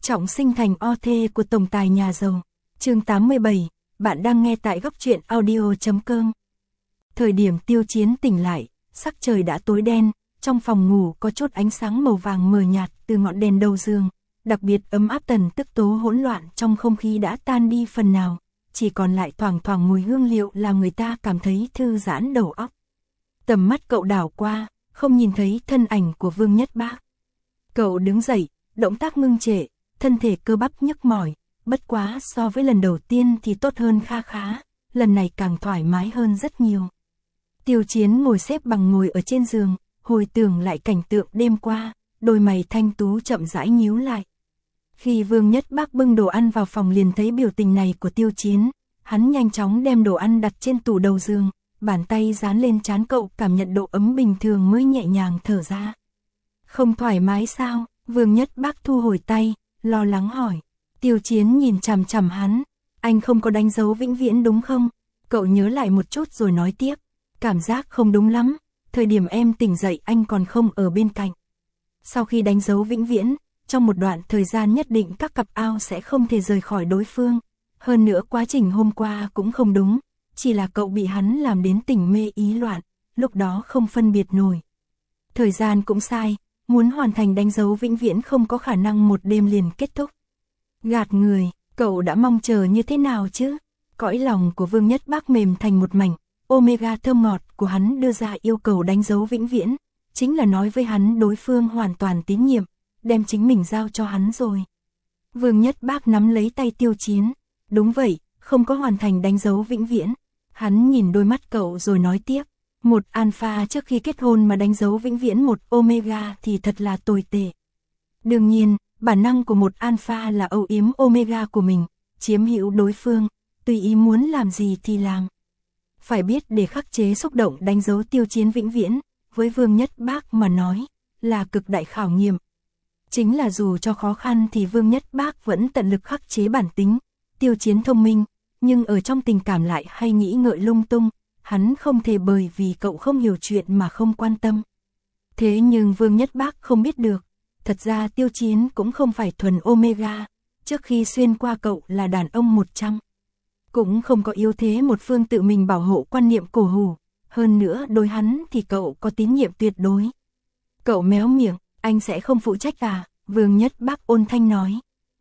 Trọng sinh thành o thê của tổng tài nhà giàu. Chương 87, bạn đang nghe tại góc truyện audio.com. Thời điểm Tiêu Chiến tỉnh lại, sắc trời đã tối đen, trong phòng ngủ có chút ánh sáng màu vàng mờ nhạt từ ngọn đèn đầu giường, đặc biệt ấm áp, tần tức tố hỗn loạn trong không khí đã tan đi phần nào, chỉ còn lại thoảng thoảng mùi hương liệu làm người ta cảm thấy thư giãn đầu óc. Tầm mắt cậu đảo qua, không nhìn thấy thân ảnh của Vương Nhất Bác. Cậu đứng dậy, động tác ngưng trệ, thân thể cơ bắp nhức mỏi, bất quá so với lần đầu tiên thì tốt hơn kha khá, lần này càng thoải mái hơn rất nhiều. Tiêu Chiến ngồi xếp bằng ngồi ở trên giường, hồi tưởng lại cảnh tượng đêm qua, đôi mày thanh tú chậm rãi nhíu lại. Khi Vương Nhất Bác bưng đồ ăn vào phòng liền thấy biểu tình này của Tiêu Chiến, hắn nhanh chóng đem đồ ăn đặt trên tủ đầu giường, bàn tay dán lên trán cậu, cảm nhận độ ấm bình thường mới nhẹ nhàng thở ra. Không thoải mái sao? Vương Nhất Bác thu hồi tay, lo lắng hỏi. Tiêu Chiến nhìn chằm chằm hắn, anh không có đánh dấu vĩnh viễn đúng không? Cậu nhớ lại một chút rồi nói tiếp, cảm giác không đúng lắm, thời điểm em tỉnh dậy anh còn không ở bên cạnh. Sau khi đánh dấu vĩnh viễn, trong một đoạn thời gian nhất định các cặp ao sẽ không thể rời khỏi đối phương. Hơn nữa quá trình hôm qua cũng không đúng, chỉ là cậu bị hắn làm đến tỉnh mê ý loạn, lúc đó không phân biệt nổi. Thời gian cũng sai, muốn hoàn thành đánh dấu vĩnh viễn không có khả năng một đêm liền kết thúc. Gạt người, cậu đã mong chờ như thế nào chứ? Cõi lòng của Vương Nhất Bác mềm thành một mảnh, omega thơm ngọt của hắn đưa ra yêu cầu đánh dấu vĩnh viễn, chính là nói với hắn đối phương hoàn toàn tín nhiệm, đem chính mình giao cho hắn rồi. Vương Nhất Bác nắm lấy tay Tiêu Chiến, đúng vậy, không có hoàn thành đánh dấu vĩnh viễn. Hắn nhìn đôi mắt cậu rồi nói tiếp, một alpha trước khi kết hôn mà đánh dấu vĩnh viễn một omega thì thật là tồi tệ. Đương nhiên, bản năng của một alpha là âu yếm omega của mình, chiếm hữu đối phương, tùy ý muốn làm gì thì làm. Phải biết để khắc chế xúc động đánh dấu Tiêu Chiến vĩnh viễn, với Vương Nhất Bác mà nói, là cực đại khảo nghiệm. Chính là dù cho khó khăn thì Vương Nhất Bác vẫn tận lực khắc chế bản tính. Tiêu Chiến thông minh, nhưng ở trong tình cảm lại hay nghĩ ngợi lung tung, hắn không thể bởi vì cậu không hiểu chuyện mà không quan tâm. Thế nhưng Vương Nhất Bác không biết được, thật ra Tiêu Chiến cũng không phải thuần omega, trước khi xuyên qua cậu là đàn ông 100. Cũng không có yếu thế một phương tự mình bảo hộ quan niệm cổ hủ, hơn nữa đối hắn thì cậu có tín nhiệm tuyệt đối. Cậu méo miệng, anh sẽ không phụ trách à? Vương Nhất Bác ôn thanh nói.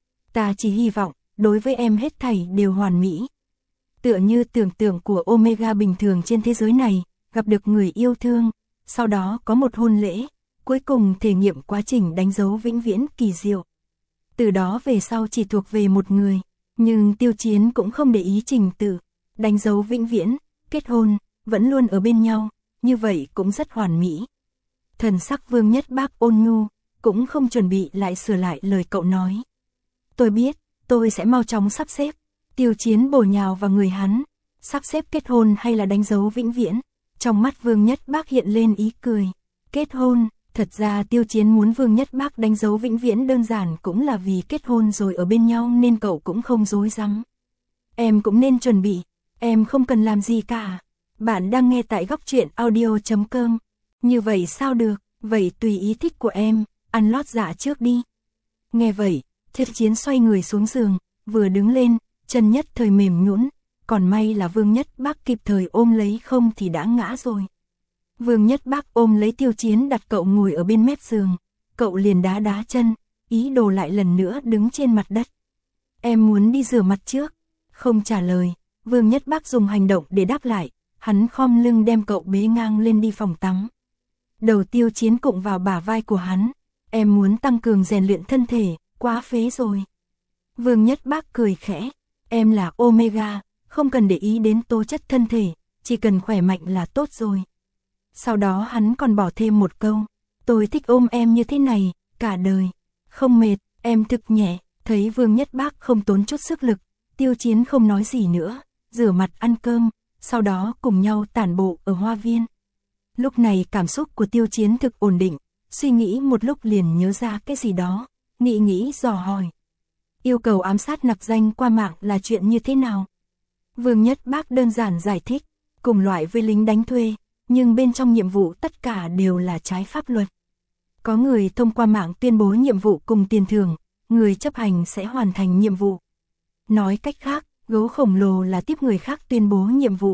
Ta chỉ hy vọng, đối với em hết thảy đều hoàn mỹ. Tựa như tưởng tượng của omega bình thường trên thế giới này, gặp được người yêu thương, sau đó có một hôn lễ, cuối cùng thể nghiệm quá trình đánh dấu vĩnh viễn kỳ diệu. Từ đó về sau chỉ thuộc về một người, nhưng Tiêu Chiến cũng không để ý trình tự, đánh dấu vĩnh viễn, kết hôn, vẫn luôn ở bên nhau, như vậy cũng rất hoàn mỹ. Thần sắc Vương Nhất Bác ôn nhu, cũng không chuẩn bị lại sửa lại lời cậu nói. Tôi biết, tôi sẽ mau chóng sắp xếp. Tiêu Chiến bổ nhào vào người hắn, sắp xếp kết hôn hay là đánh dấu vĩnh viễn? Trong mắt Vương Nhất Bác hiện lên ý cười. Kết hôn, thật ra Tiêu Chiến muốn Vương Nhất Bác đánh dấu vĩnh viễn đơn giản cũng là vì kết hôn rồi ở bên nhau nên cậu cũng không dối rắm. Em cũng nên chuẩn bị, em không cần làm gì cả. Bạn đang nghe tại góc truyện audio.com. Như vậy sao được, vậy tùy ý thích của em, ăn lót dạ trước đi. Nghe vậy, Tiêu Chiến xoay người xuống giường, vừa đứng lên, chân nhất thời mềm nhũn, còn may là Vương Nhất Bác kịp thời ôm lấy không thì đã ngã rồi. Vương Nhất Bác ôm lấy Tiêu Chiến đặt cậu ngồi ở bên mép giường, cậu liền đá đá chân, ý đồ lại lần nữa đứng trên mặt đất. Em muốn đi rửa mặt trước. Không trả lời, Vương Nhất Bác dùng hành động để đáp lại, hắn khom lưng đem cậu bế ngang lên đi phòng tắm. Đầu Tiêu Chiến cụng vào bả vai của hắn, em muốn tăng cường rèn luyện thân thể, quá phế rồi. Vương Nhất Bác cười khẽ, em là omega, không cần để ý đến tố chất thân thể, chỉ cần khỏe mạnh là tốt rồi. Sau đó hắn còn bỏ thêm một câu, tôi thích ôm em như thế này, cả đời, không mệt, em thực nhẹ. Thấy Vương Nhất Bác không tốn chút sức lực, Tiêu Chiến không nói gì nữa, rửa mặt ăn cơm, sau đó cùng nhau tản bộ ở hoa viên. Lúc này cảm xúc của Tiêu Chiến thực ổn định, suy nghĩ một lúc liền nhớ ra cái gì đó, nghĩ dò hỏi. Yêu cầu ám sát nặc danh qua mạng là chuyện như thế nào? Vương Nhất Bác đơn giản giải thích, cùng loại với lính đánh thuê, nhưng bên trong nhiệm vụ tất cả đều là trái pháp luật. Có người thông qua mạng tuyên bố nhiệm vụ cùng tiền thưởng, người chấp hành sẽ hoàn thành nhiệm vụ. Nói cách khác, gấu khổng lồ là tiếp người khác tuyên bố nhiệm vụ.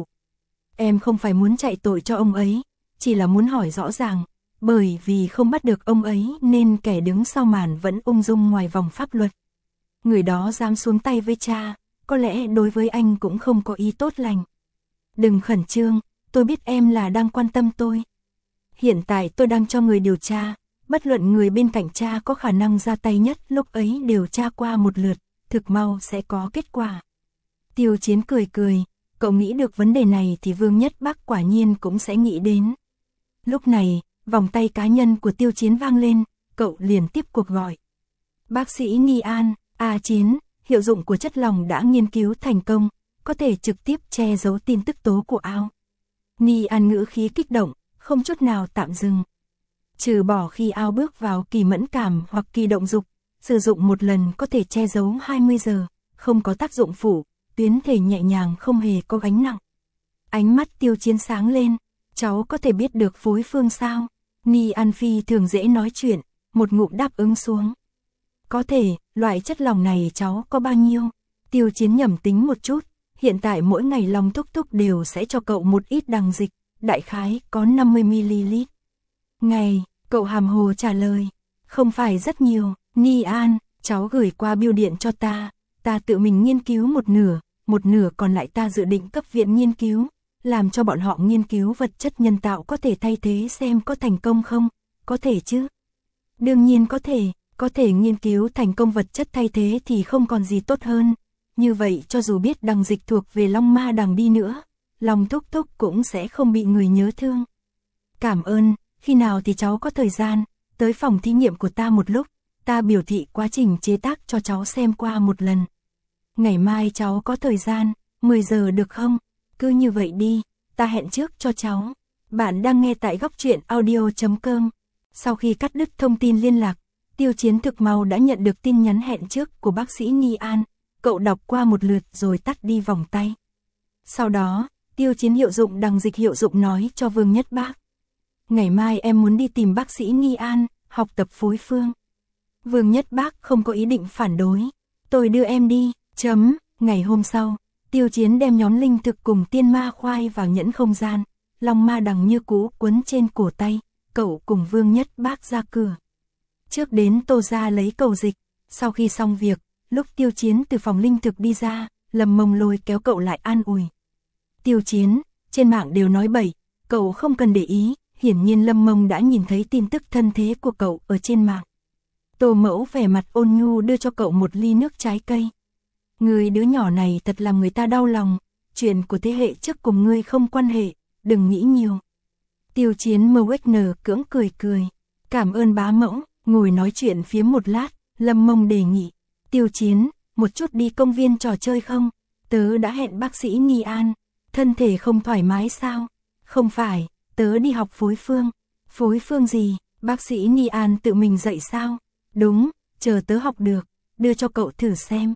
Em không phải muốn chạy tội cho ông ấy, chỉ là muốn hỏi rõ ràng, bởi vì không bắt được ông ấy nên kẻ đứng sau màn vẫn ung dung ngoài vòng pháp luật. Người đó dám xuống tay với cha, có lẽ đối với anh cũng không có ý tốt lành. Đừng khẩn trương, tôi biết em là đang quan tâm tôi. Hiện tại tôi đang cho người điều tra, bất luận người bên cạnh cha có khả năng ra tay nhất lúc ấy điều tra qua một lượt, thực mau sẽ có kết quả. Tiêu Chiến cười cười, cậu nghĩ được vấn đề này thì Vương Nhất Bác quả nhiên cũng sẽ nghĩ đến. Lúc này, vòng tay cá nhân của Tiêu Chiến vang lên, cậu liền tiếp cuộc gọi. Bác sĩ Nghi An, Chiến, hiệu dụng của chất lỏng đã nghiên cứu thành công, có thể trực tiếp che giấu tin tức tố của Ao. Nghi An ngữ khí kích động, không chút nào tạm dừng. Trừ bỏ khi Ao bước vào kỳ mẫn cảm hoặc kỳ động dục, sử dụng một lần có thể che giấu 20 giờ, không có tác dụng phụ, tuyến thể nhẹ nhàng không hề có gánh nặng. Ánh mắt Tiêu Chiến sáng lên, cháu có thể biết được phối phương sao? Nghi An phi thường dễ nói chuyện, một ngụm đáp ứng xuống. Có thể, loại chất lỏng này cháu có bao nhiêu? Tiêu Chiến nhẩm tính một chút, hiện tại mỗi ngày Long Thúc Thúc đều sẽ cho cậu một ít đằng dịch, đại khái có 50ml. Ngày, cậu hàm hồ trả lời, không phải rất nhiều, Nghi An, cháu gửi qua bưu điện cho ta tự mình nghiên cứu một nửa còn lại ta dự định cấp viện nghiên cứu, làm cho bọn họ nghiên cứu vật chất nhân tạo có thể thay thế xem có thành công không, có thể chứ? Đương nhiên có thể nghiên cứu thành công vật chất thay thế thì không còn gì tốt hơn, như vậy cho dù biết đằng dịch thuộc về Long Ma đằng đi nữa, Long Thúc Thúc cũng sẽ không bị người nhớ thương. Cảm ơn, khi nào thì cháu có thời gian, tới phòng thí nghiệm của ta một lúc, ta biểu thị quá trình chế tác cho cháu xem qua một lần. Ngày mai cháu có thời gian, 10 giờ được không? Cứ như vậy đi, ta hẹn trước cho cháu. Bạn đang nghe tại góc truyện audio.com. Sau khi cắt đứt thông tin liên lạc, Tiêu Chiến thực mau đã nhận được tin nhắn hẹn trước của bác sĩ Nghi An. Cậu đọc qua một lượt rồi tắt đi vòng tay. Sau đó, Tiêu Chiến hiệu dụng đằng dịch hiệu dụng nói cho Vương Nhất Bác. Ngày mai em muốn đi tìm bác sĩ Nghi An, học tập phối phương. Vương Nhất Bác không có ý định phản đối. Tôi đưa em đi, Ngày hôm sau, Tiêu Chiến đem nhóm linh thực cùng tiên ma khoai vào nhẫn không gian. Long ma đằng như cũ quấn trên cổ tay, cậu cùng Vương Nhất Bác ra cửa. Trước đến Tô gia lấy cầu dịch, sau khi xong việc, lúc Tiêu Chiến từ phòng linh thực đi ra, Lâm Mông lôi kéo cậu lại an ủi. Tiêu Chiến, trên mạng đều nói bậy, cậu không cần để ý, hiển nhiên Lâm Mông đã nhìn thấy tin tức thân thế của cậu ở trên mạng. Tô Mẫu vẻ mặt ôn nhu đưa cho cậu một ly nước trái cây. Người đứa nhỏ này thật làm người ta đau lòng, chuyện của thế hệ trước cùng ngươi không quan hệ, đừng nghĩ nhiều. Tiêu Chiến Mowegner cưỡng cười. Cảm ơn bá mẫu, ngồi nói chuyện phía một lát, Lâm Mông đề nghị. Tiêu Chiến, một chút đi công viên trò chơi không? Tớ đã hẹn bác sĩ Nghi An, thân thể không thoải mái sao? Không phải, tớ đi học phối phương. Phối phương gì? Bác sĩ Nghi An tự mình dạy sao? Đúng, chờ tớ học được, đưa cho cậu thử xem.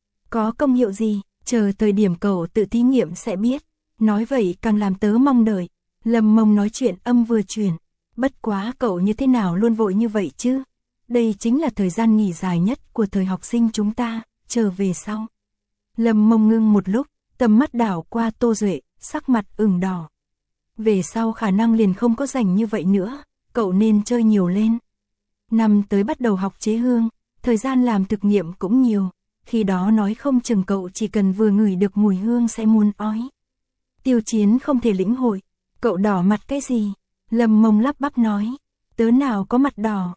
Có công hiệu gì, chờ thời điểm cậu tự thí nghiệm sẽ biết. Nói vậy càng làm tớ mong đợi. Lâm Mông nói chuyện âm vừa chuyển. Bất quá cậu như thế nào luôn vội như vậy chứ? Đây chính là thời gian nghỉ dài nhất của thời học sinh chúng ta, chờ về sau. Lâm Mông ngưng một lúc, tầm mắt đảo qua Tô Duệ, sắc mặt ửng đỏ. Về sau khả năng liền không có rảnh như vậy nữa, cậu nên chơi nhiều lên. Năm tới bắt đầu học chế hương, thời gian làm thực nghiệm cũng nhiều, khi đó nói không chừng cậu chỉ cần vừa ngửi được mùi hương sẽ muốn ói. Tiêu Chiến không thể lĩnh hội, cậu đỏ mặt cái gì? Lâm Mông lắp bắp nói, tớ nào có mặt đỏ.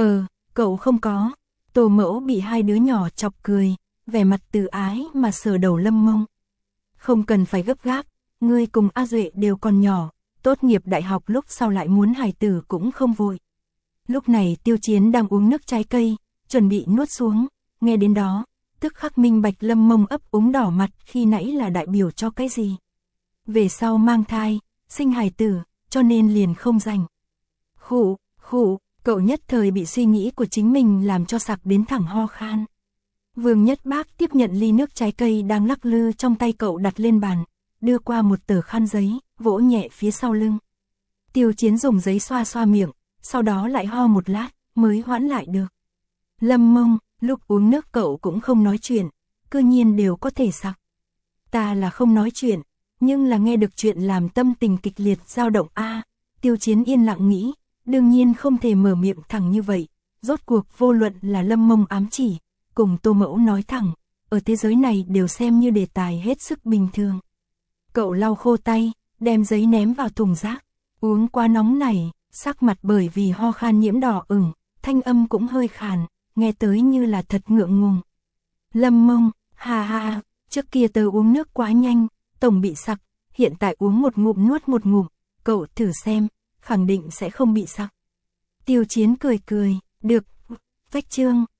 Cậu không có. Tô Mẫu bị hai đứa nhỏ chọc cười, vẻ mặt từ ái mà sờ đầu Lâm Mông. Không cần phải gấp gáp, ngươi cùng A Duệ đều còn nhỏ, tốt nghiệp đại học lúc sau lại muốn hài tử cũng không vội. Lúc này Tiêu Chiến đang uống nước trái cây, chuẩn bị nuốt xuống, nghe đến đó, tức khắc minh bạch Lâm Mông ấp úng đỏ mặt khi nãy là đại biểu cho cái gì. Về sau mang thai, sinh hài tử, cho nên liền không rảnh. Khụ, cậu nhất thời bị suy nghĩ của chính mình làm cho sặc đến thẳng ho khan. Vương Nhất Bác tiếp nhận ly nước trái cây đang lắc lư trong tay cậu đặt lên bàn, đưa qua một tờ khăn giấy, vỗ nhẹ phía sau lưng. Tiêu Chiến dùng giấy xoa xoa miệng, sau đó lại ho một lát, mới hoãn lại được. Lâm Mông, Lúc uống nước cậu cũng không nói chuyện, cư nhiên đều có thể sặc. Ta là không nói chuyện, nhưng là nghe được chuyện làm tâm tình kịch liệt dao động a. Tiêu Chiến yên lặng nghĩ, đương nhiên không thể mở miệng thẳng như vậy, rốt cuộc vô luận là Lâm Mông ám chỉ, cùng Tô Mẫu nói thẳng, ở thế giới này đều xem như đề tài hết sức bình thường. Cậu lau khô tay, đem giấy ném vào thùng rác, uống quá nóng này, sắc mặt bởi vì ho khan nhiễm đỏ ửng, thanh âm cũng hơi khàn, nghe tới như là thật ngượng ngùng. Lâm Mông, ha ha, trước kia tớ uống nước quá nhanh, tổng bị sặc, hiện tại uống một ngụm nuốt một ngụm, cậu thử xem, khẳng định sẽ không bị sặc. Tiêu Chiến cười cười, được, vách trương,